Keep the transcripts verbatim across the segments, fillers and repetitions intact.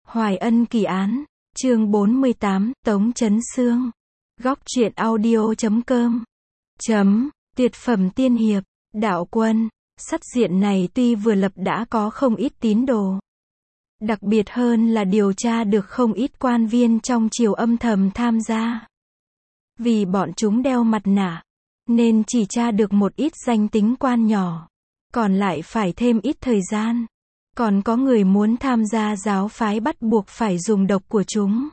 Hoài Ân kỳ án, chương bốn mươi tám, Tống Chấn Xương. Góc truyện audio chấm com. Chấm, tuyệt phẩm tiên hiệp, đạo quân. Sắt diện này tuy vừa lập đã có không ít tín đồ. Đặc biệt hơn là điều tra được không ít quan viên trong triều âm thầm tham gia. Vì bọn chúng đeo mặt nạ, nên chỉ tra được một ít danh tính quan nhỏ. Còn lại phải thêm ít thời gian. Còn có người muốn tham gia giáo phái bắt buộc phải dùng độc của chúng.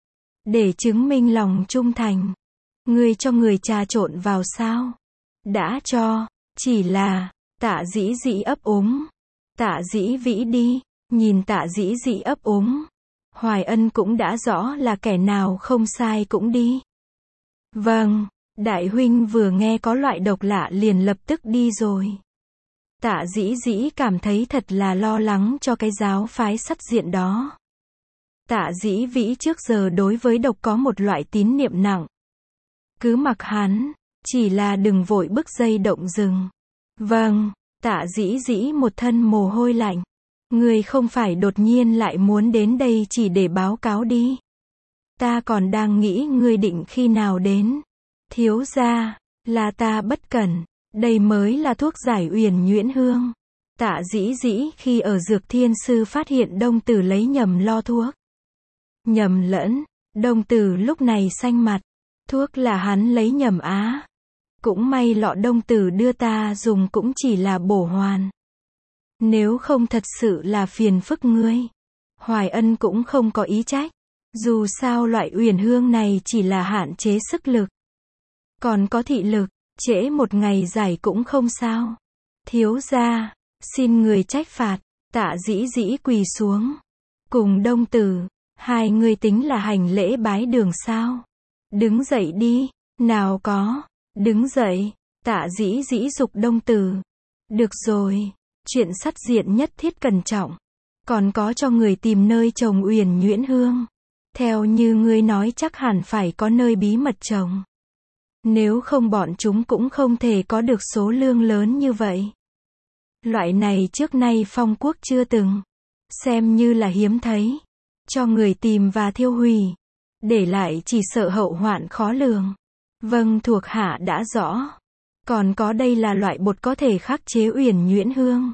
Để chứng minh lòng trung thành. Ngươi cho người trà trộn vào sao? Đã cho, chỉ là, Tạ Dĩ Dĩ ấp úng. Tạ Dĩ Vĩ đi, nhìn Tạ Dĩ Dĩ ấp úng. Hoài Ân cũng đã rõ là kẻ nào không sai cũng đi. Vâng, đại huynh vừa nghe có loại độc lạ liền lập tức đi rồi. Tạ Dĩ Dĩ cảm thấy thật là lo lắng cho cái giáo phái sắt diện đó. Tạ Dĩ Vĩ trước giờ đối với độc có một loại tín niệm nặng. Cứ mặc hắn, chỉ là đừng vội bứt dây động rừng. Vâng, Tạ Dĩ Dĩ một thân mồ hôi lạnh. Người không phải đột nhiên lại muốn đến đây chỉ để báo cáo đi. Ta còn đang nghĩ ngươi định khi nào đến. Thiếu gia, là ta bất cẩn. Đây mới là thuốc giải uyển nhuyễn hương. Tạ Dĩ Dĩ khi ở Dược Thiên Sư phát hiện Đông Tử lấy nhầm lo thuốc. Nhầm lẫn, Đông Tử lúc này xanh mặt. Thuốc là hắn lấy nhầm á. Cũng may lọ Đông Tử đưa ta dùng cũng chỉ là bổ hoàn. Nếu không thật sự là phiền phức ngươi. Hoài Ân cũng không có ý trách. Dù sao loại uyển hương này chỉ là hạn chế sức lực. Còn có thị lực. Trễ một ngày giải cũng không sao. Thiếu gia, xin người trách phạt. Tạ Dĩ Dĩ quỳ xuống. Cùng Đông Tử, hai người tính là hành lễ bái đường sao? Đứng dậy đi. Nào có. Đứng dậy. Tạ Dĩ Dĩ giục Đông Tử. Được rồi. Chuyện sắt diện nhất thiết cẩn trọng. Còn có cho người tìm nơi trồng uyển nhuyễn hương. Theo như ngươi nói chắc hẳn phải có nơi bí mật trồng. Nếu không bọn chúng cũng không thể có được số lượng lớn như vậy. Loại này trước nay Phong quốc chưa từng. Xem như là hiếm thấy. Cho người tìm và thiêu hủy. Để lại chỉ sợ hậu hoạn khó lường. Vâng, thuộc hạ đã rõ. Còn có đây là loại bột có thể khắc chế uyển nhuyễn hương.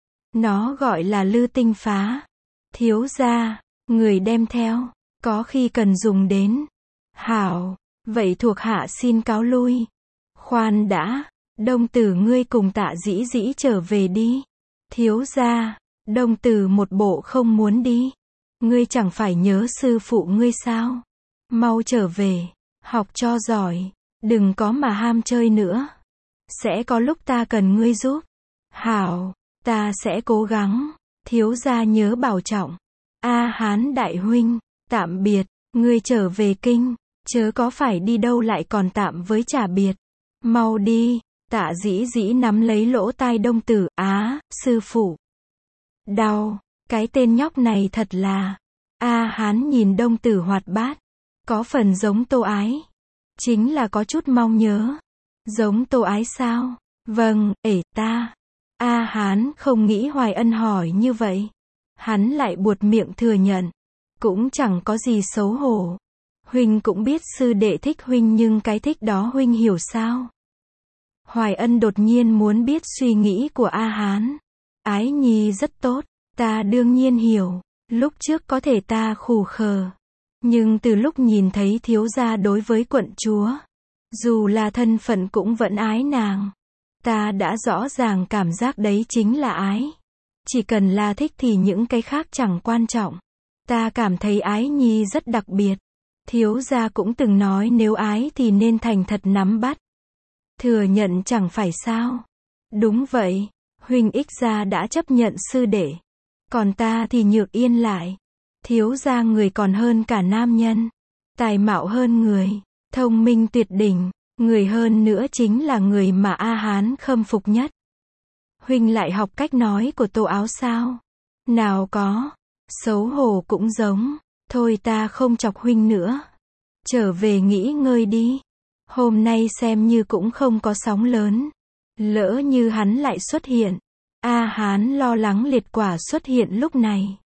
Nó gọi là lư tinh phá. Thiếu gia, người đem theo. Có khi cần dùng đến. Hảo. Vậy thuộc hạ xin cáo lui. Khoan đã, Đông Tử ngươi cùng Tạ Dĩ Dĩ trở về đi. Thiếu gia, Đông Tử một bộ không muốn đi. Ngươi chẳng phải nhớ sư phụ ngươi sao? Mau trở về, học cho giỏi, đừng có mà ham chơi nữa. Sẽ có lúc ta cần ngươi giúp. Hảo, ta sẽ cố gắng. Thiếu gia nhớ bảo trọng. A Hán đại huynh, tạm biệt, ngươi trở về kinh. Chớ có phải đi đâu lại còn tạm với trả biệt. Mau đi. Tạ Dĩ Dĩ nắm lấy lỗ tai Đông Tử. Á, sư phụ. Đau. Cái tên nhóc này thật là. A Hán nhìn Đông Tử hoạt bát. Có phần giống Tô Ái. Chính là có chút mong nhớ. Giống Tô Ái sao? Vâng, ể ta. A Hán không nghĩ Hoài Ân hỏi như vậy. Hắn lại buột miệng thừa nhận. Cũng chẳng có gì xấu hổ. Huynh cũng biết sư đệ thích huynh nhưng cái thích đó huynh hiểu sao? Hoài Ân đột nhiên muốn biết suy nghĩ của A Hán. Ái nhi rất tốt, ta đương nhiên hiểu. Lúc trước có thể ta khù khờ. Nhưng từ lúc nhìn thấy thiếu gia đối với quận chúa. Dù là thân phận cũng vẫn ái nàng. Ta đã rõ ràng cảm giác đấy chính là ái. Chỉ cần là thích thì những cái khác chẳng quan trọng. Ta cảm thấy ái nhi rất đặc biệt. Thiếu gia cũng từng nói nếu ái thì nên thành thật nắm bắt. Thừa nhận chẳng phải sao. Đúng vậy, huynh ích gia đã chấp nhận sư đệ. Còn ta thì nhược yên lại. Thiếu gia người còn hơn cả nam nhân. Tài mạo hơn người. Thông minh tuyệt đỉnh. Người hơn nữa chính là người mà A Hán khâm phục nhất. Huynh lại học cách nói của Tô Áo sao? Nào có. Xấu hổ cũng giống. Thôi ta không chọc huynh nữa. Trở về nghỉ ngơi đi. Hôm nay xem như cũng không có sóng lớn. Lỡ như hắn lại xuất hiện. A Hán lo lắng liệt quả xuất hiện lúc này.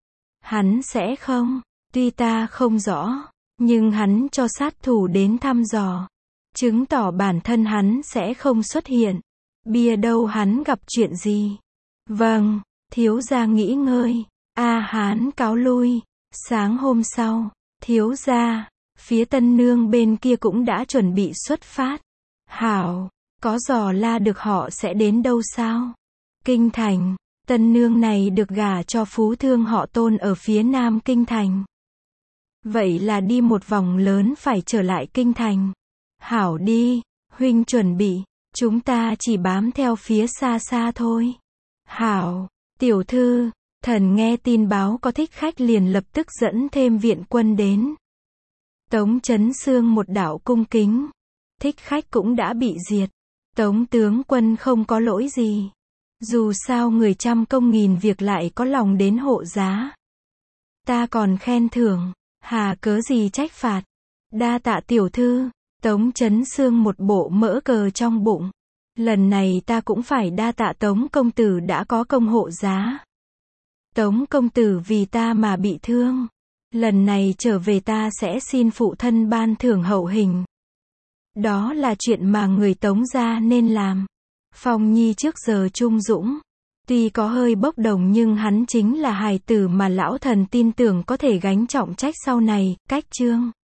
Hắn sẽ không, tuy ta không rõ, nhưng hắn cho sát thủ đến thăm dò, chứng tỏ bản thân hắn sẽ không xuất hiện. Bia đâu hắn gặp chuyện gì? Vâng, thiếu gia nghỉ ngơi. A Hán cáo lui. Sáng hôm sau, thiếu gia, phía tân nương bên kia cũng đã chuẩn bị xuất phát. Hảo, có dò la được họ sẽ đến đâu sao? Kinh thành, tân nương này được gả cho phú thương họ Tôn ở phía nam kinh thành. Vậy là đi một vòng lớn phải trở lại kinh thành. Hảo đi, huynh chuẩn bị, chúng ta chỉ bám theo phía xa xa thôi. Hảo, tiểu thư, thần nghe tin báo có thích khách liền lập tức dẫn thêm viện quân đến. Tống Chấn Xương một đạo cung kính. Thích khách cũng đã bị diệt. Tống tướng quân không có lỗi gì. Dù sao người trăm công nghìn việc lại có lòng đến hộ giá. Ta còn khen thưởng, hà cớ gì trách phạt. Đa tạ tiểu thư. Tống Chấn Xương một bộ mỡ cờ trong bụng. Lần này ta cũng phải đa tạ Tống công tử đã có công hộ giá. Tống công tử vì ta mà bị thương. Lần này trở về ta sẽ xin phụ thân ban thưởng hậu hình. Đó là chuyện mà người Tống gia nên làm. Phong Nhi trước giờ trung dũng. Tuy có hơi bốc đồng nhưng hắn chính là hài tử mà lão thần tin tưởng có thể gánh trọng trách sau này. Cách chương